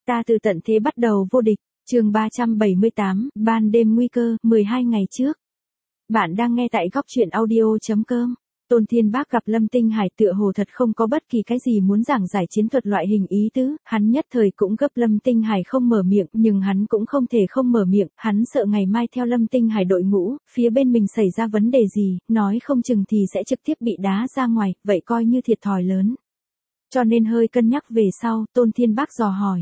Ta từ tận thế bắt đầu vô địch, chương 378, ban đêm nguy cơ, 12 ngày trước. Bạn đang nghe tại góc truyện audio.com. Tôn Thiên Bác gặp Lâm Tinh Hải tựa hồ thật không có bất kỳ cái gì muốn giảng giải chiến thuật loại hình ý tứ, hắn nhất thời cũng gấp Lâm Tinh Hải không mở miệng, nhưng hắn cũng không thể không mở miệng, hắn sợ ngày mai theo Lâm Tinh Hải đội ngũ, phía bên mình xảy ra vấn đề gì, nói không chừng thì sẽ trực tiếp bị đá ra ngoài, vậy coi như thiệt thòi lớn. Cho nên hơi cân nhắc về sau, Tôn Thiên Bác dò hỏi.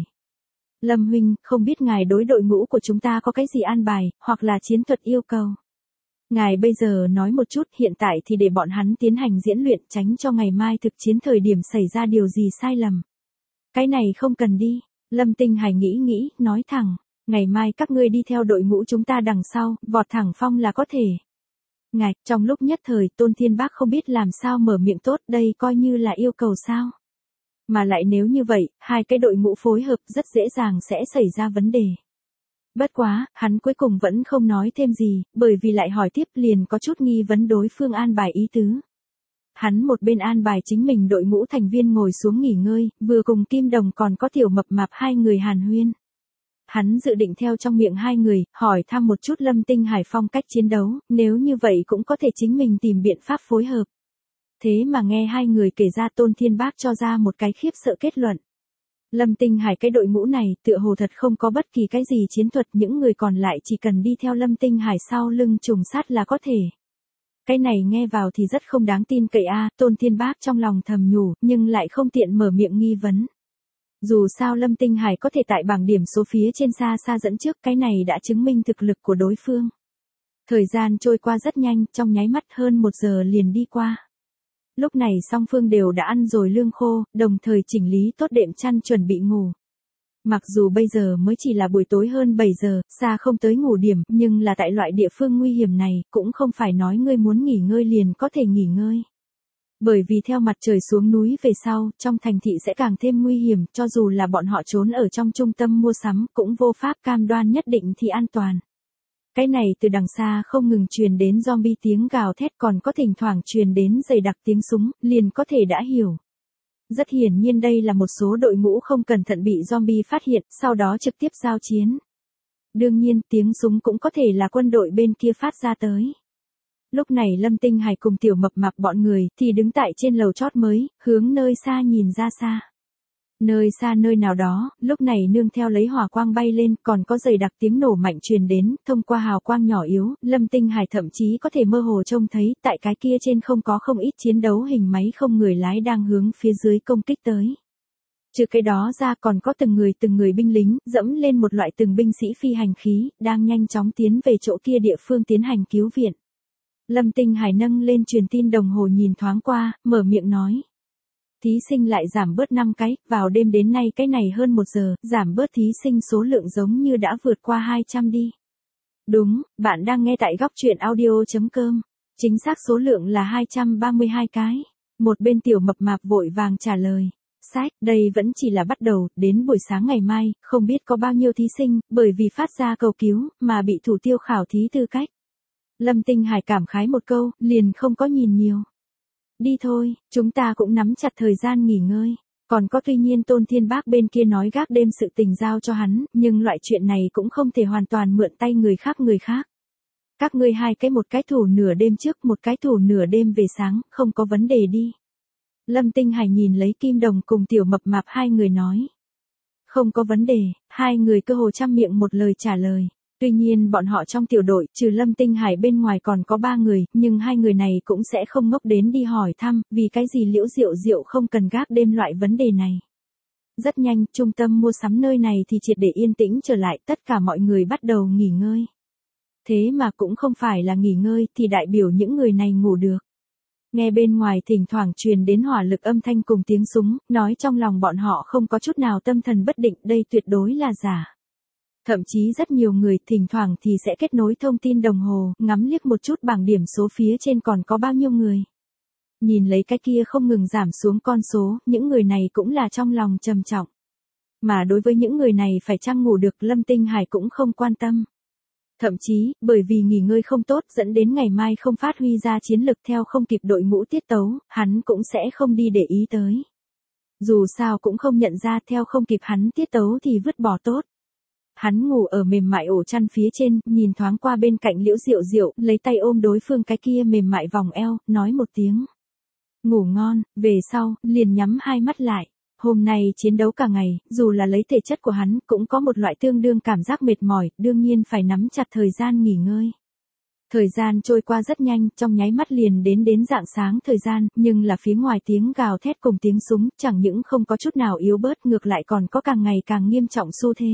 Lâm huynh, không biết ngài đối đội ngũ của chúng ta có cái gì an bài, hoặc là chiến thuật yêu cầu. Ngài bây giờ nói một chút, hiện tại thì để bọn hắn tiến hành diễn luyện, tránh cho ngày mai thực chiến thời điểm xảy ra điều gì sai lầm. Cái này không cần đi, Lâm Tinh Hải nghĩ, nói thẳng, ngày mai các ngươi đi theo đội ngũ chúng ta đằng sau, vọt thẳng phong là có thể. Ngài, trong lúc nhất thời, Tôn Thiên Bác không biết làm sao mở miệng tốt, đây coi như là yêu cầu sao. Mà lại nếu như vậy, hai cái đội ngũ phối hợp rất dễ dàng sẽ xảy ra vấn đề. Bất quá, hắn cuối cùng vẫn không nói thêm gì, bởi vì lại hỏi tiếp liền có chút nghi vấn đối phương an bài ý tứ. Hắn một bên an bài chính mình đội ngũ thành viên ngồi xuống nghỉ ngơi, vừa cùng Kim Đồng còn có Tiểu Mập Mạp hai người hàn huyên. Hắn dự định theo trong miệng hai người, hỏi thăm một chút Lâm Tinh Hải phong cách chiến đấu, nếu như vậy cũng có thể chính mình tìm biện pháp phối hợp. Thế mà nghe hai người kể ra Tôn Thiên Bác cho ra một cái khiếp sợ kết luận. Lâm Tinh Hải cái đội ngũ này tựa hồ thật không có bất kỳ cái gì chiến thuật, những người còn lại chỉ cần đi theo Lâm Tinh Hải sau lưng trùng sát là có thể. Cái này nghe vào thì rất không đáng tin cậy a, Tôn Thiên Bác trong lòng thầm nhủ, nhưng lại không tiện mở miệng nghi vấn. Dù sao Lâm Tinh Hải có thể tại bảng điểm số phía trên xa xa dẫn trước, cái này đã chứng minh thực lực của đối phương. Thời gian trôi qua rất nhanh, trong nháy mắt hơn 1 giờ liền đi qua. Lúc này song phương đều đã ăn rồi lương khô, đồng thời chỉnh lý tốt đệm chăn chuẩn bị ngủ. Mặc dù bây giờ mới chỉ là buổi tối hơn 7 giờ, xa không tới ngủ điểm, nhưng là tại loại địa phương nguy hiểm này, cũng không phải nói ngươi muốn nghỉ ngơi liền có thể nghỉ ngơi. Bởi vì theo mặt trời xuống núi về sau, trong thành thị sẽ càng thêm nguy hiểm, cho dù là bọn họ trốn ở trong trung tâm mua sắm, cũng vô pháp cam đoan nhất định thì an toàn. Cái này từ đằng xa không ngừng truyền đến zombie tiếng gào thét, còn có thỉnh thoảng truyền đến dày đặc tiếng súng, liền có thể đã hiểu. Rất hiển nhiên đây là một số đội ngũ không cẩn thận bị zombie phát hiện, sau đó trực tiếp giao chiến. Đương nhiên tiếng súng cũng có thể là quân đội bên kia phát ra tới. Lúc này Lâm Tinh Hải cùng Tiểu Mập Mạp bọn người thì đứng tại trên lầu chót mới, hướng nơi xa nhìn ra xa. Nơi xa nơi nào đó, lúc này nương theo lấy hỏa quang bay lên, còn có dày đặc tiếng nổ mạnh truyền đến, thông qua hào quang nhỏ yếu, Lâm Tinh Hải thậm chí có thể mơ hồ trông thấy, tại cái kia trên không có không ít chiến đấu hình máy không người lái đang hướng phía dưới công kích tới. Trừ cái đó ra còn có từng người binh lính, dẫm lên một loại từng binh sĩ phi hành khí, đang nhanh chóng tiến về chỗ kia địa phương tiến hành cứu viện. Lâm Tinh Hải nâng lên truyền tin đồng hồ nhìn thoáng qua, mở miệng nói. Thí sinh lại giảm bớt 5 cái, vào đêm đến nay cái này hơn 1 giờ, giảm bớt thí sinh số lượng giống như đã vượt qua 200 đi. Đúng, bạn đang nghe tại góc truyện audio.com. Chính xác số lượng là 232 cái. Một bên Tiểu Mập Mạp vội vàng trả lời. Sách, đây vẫn chỉ là bắt đầu, đến buổi sáng ngày mai, không biết có bao nhiêu thí sinh, bởi vì phát ra cầu cứu, mà bị thủ tiêu khảo thí tư cách. Lâm Tinh Hải cảm khái một câu, liền không có nhìn nhiều. Đi thôi, chúng ta cũng nắm chặt thời gian nghỉ ngơi. Còn có tuy nhiên Tôn Thiên Bác bên kia nói gác đêm sự tình giao cho hắn, nhưng loại chuyện này cũng không thể hoàn toàn mượn tay người khác. Các ngươi hai cái, một cái thủ nửa đêm trước, một cái thủ nửa đêm về sáng, không có vấn đề đi. Lâm Tinh Hải nhìn lấy Kim Đồng cùng Tiểu Mập Mạp hai người nói. Không có vấn đề, hai người cơ hồ trăm miệng một lời trả lời. Tuy nhiên bọn họ trong tiểu đội, trừ Lâm Tinh Hải bên ngoài còn có 3 người, nhưng hai người này cũng sẽ không ngốc đến đi hỏi thăm, vì cái gì Liễu Diệu không cần gác đêm loại vấn đề này. Rất nhanh, trung tâm mua sắm nơi này thì triệt để yên tĩnh trở lại, tất cả mọi người bắt đầu nghỉ ngơi. Thế mà cũng không phải là nghỉ ngơi thì đại biểu những người này ngủ được. Nghe bên ngoài thỉnh thoảng truyền đến hỏa lực âm thanh cùng tiếng súng, nói trong lòng bọn họ không có chút nào tâm thần bất định, đây tuyệt đối là giả. Thậm chí rất nhiều người thỉnh thoảng thì sẽ kết nối thông tin đồng hồ, ngắm liếc một chút bảng điểm số phía trên còn có bao nhiêu người. Nhìn lấy cái kia không ngừng giảm xuống con số, những người này cũng là trong lòng trầm trọng. Mà đối với những người này phải chăng ngủ được, Lâm Tinh Hải cũng không quan tâm. Thậm chí, bởi vì nghỉ ngơi không tốt dẫn đến ngày mai không phát huy ra chiến lực theo không kịp đội ngũ tiết tấu, hắn cũng sẽ không đi để ý tới. Dù sao cũng không nhận ra, theo không kịp hắn tiết tấu thì vứt bỏ tốt. Hắn ngủ ở mềm mại ổ chăn phía trên, nhìn thoáng qua bên cạnh Liễu Diệu Diệu, lấy tay ôm đối phương cái kia mềm mại vòng eo, nói một tiếng. Ngủ ngon, về sau, liền nhắm hai mắt lại. Hôm nay chiến đấu cả ngày, dù là lấy thể chất của hắn, cũng có một loại tương đương cảm giác mệt mỏi, đương nhiên phải nắm chặt thời gian nghỉ ngơi. Thời gian trôi qua rất nhanh, trong nháy mắt liền đến rạng sáng thời gian, nhưng là phía ngoài tiếng gào thét cùng tiếng súng, chẳng những không có chút nào yếu bớt, ngược lại còn có càng ngày càng nghiêm trọng xu thế.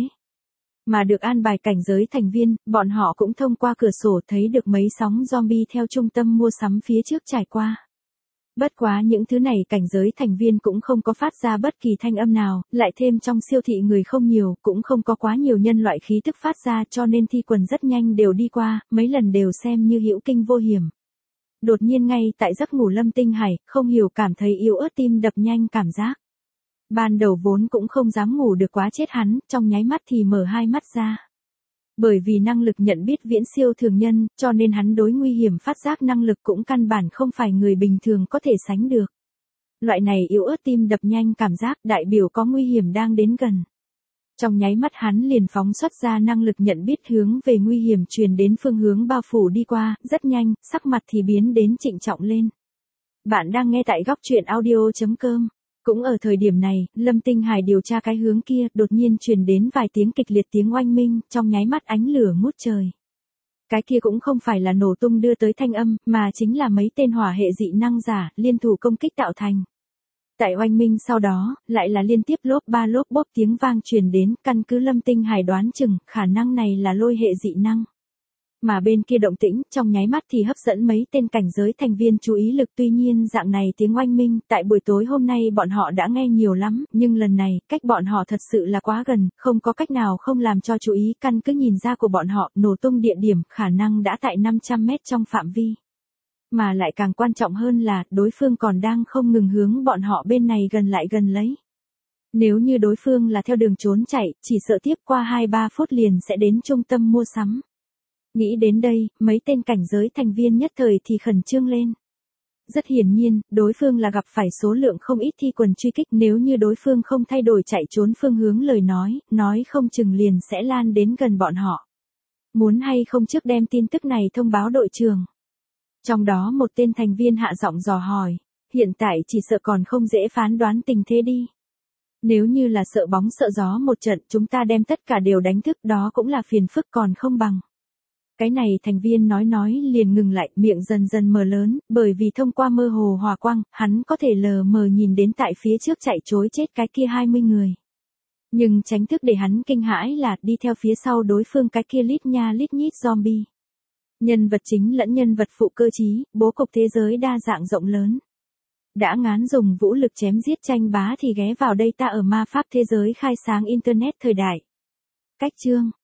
Mà được an bài cảnh giới thành viên, bọn họ cũng thông qua cửa sổ thấy được mấy sóng zombie theo trung tâm mua sắm phía trước trải qua. Bất quá những thứ này cảnh giới thành viên cũng không có phát ra bất kỳ thanh âm nào, lại thêm trong siêu thị người không nhiều, cũng không có quá nhiều nhân loại khí tức phát ra, cho nên thi quần rất nhanh đều đi qua, mấy lần đều xem như hữu kinh vô hiểm. Đột nhiên ngay tại giấc ngủ Lâm Tinh Hải, không hiểu cảm thấy yếu ớt tim đập nhanh cảm giác. Ban đầu vốn cũng không dám ngủ được quá chết hắn, trong nháy mắt thì mở hai mắt ra. Bởi vì năng lực nhận biết viễn siêu thường nhân, cho nên hắn đối nguy hiểm phát giác năng lực cũng căn bản không phải người bình thường có thể sánh được. Loại này yếu ớt tim đập nhanh cảm giác đại biểu có nguy hiểm đang đến gần. Trong nháy mắt hắn liền phóng xuất ra năng lực nhận biết hướng về nguy hiểm truyền đến phương hướng bao phủ đi qua, rất nhanh, sắc mặt thì biến đến trịnh trọng lên. Bạn đang nghe tại góc truyện audio.com. Cũng ở thời điểm này, Lâm Tinh Hải điều tra cái hướng kia, đột nhiên truyền đến vài tiếng kịch liệt tiếng oanh minh, trong nháy mắt ánh lửa ngút trời. Cái kia cũng không phải là nổ tung đưa tới thanh âm, mà chính là mấy tên hỏa hệ dị năng giả, liên thủ công kích tạo thành. Tại oanh minh sau đó, lại là liên tiếp lốp ba lốp bốp tiếng vang truyền đến, căn cứ Lâm Tinh Hải đoán chừng, khả năng này là lôi hệ dị năng. Mà bên kia động tĩnh, trong nháy mắt thì hấp dẫn mấy tên cảnh giới thành viên chú ý lực, tuy nhiên dạng này tiếng oanh minh, tại buổi tối hôm nay bọn họ đã nghe nhiều lắm, nhưng lần này, cách bọn họ thật sự là quá gần, không có cách nào không làm cho chú ý, căn cứ nhìn ra của bọn họ, nổ tung địa điểm, khả năng đã tại 500 mét trong phạm vi. Mà lại càng quan trọng hơn là, đối phương còn đang không ngừng hướng bọn họ bên này gần lại gần lấy. Nếu như đối phương là theo đường trốn chạy, chỉ sợ tiếp qua 2-3 phút liền sẽ đến trung tâm mua sắm. Nghĩ đến đây, mấy tên cảnh giới thành viên nhất thời thì khẩn trương lên. Rất hiển nhiên, đối phương là gặp phải số lượng không ít thi quần truy kích, nếu như đối phương không thay đổi chạy trốn phương hướng lời nói không chừng liền sẽ lan đến gần bọn họ. Muốn hay không trước đem tin tức này thông báo đội trưởng. Trong đó một tên thành viên hạ giọng dò hỏi, hiện tại chỉ sợ còn không dễ phán đoán tình thế đi. Nếu như là sợ bóng sợ gió một trận, chúng ta đem tất cả đều đánh thức, đó cũng là phiền phức còn không bằng. Cái này thành viên nói liền ngừng lại, miệng dần dần mở lớn, bởi vì thông qua mơ hồ hòa quang, hắn có thể lờ mờ nhìn đến tại phía trước chạy trối chết cái kia 20 người. Nhưng tránh thức để hắn kinh hãi là đi theo phía sau đối phương cái kia lít nha lít nhít zombie. Nhân vật chính lẫn nhân vật phụ cơ trí, bố cục thế giới đa dạng rộng lớn. Đã ngán dùng vũ lực chém giết tranh bá thì ghé vào đây ta ở ma pháp thế giới khai sáng internet thời đại. Cách chương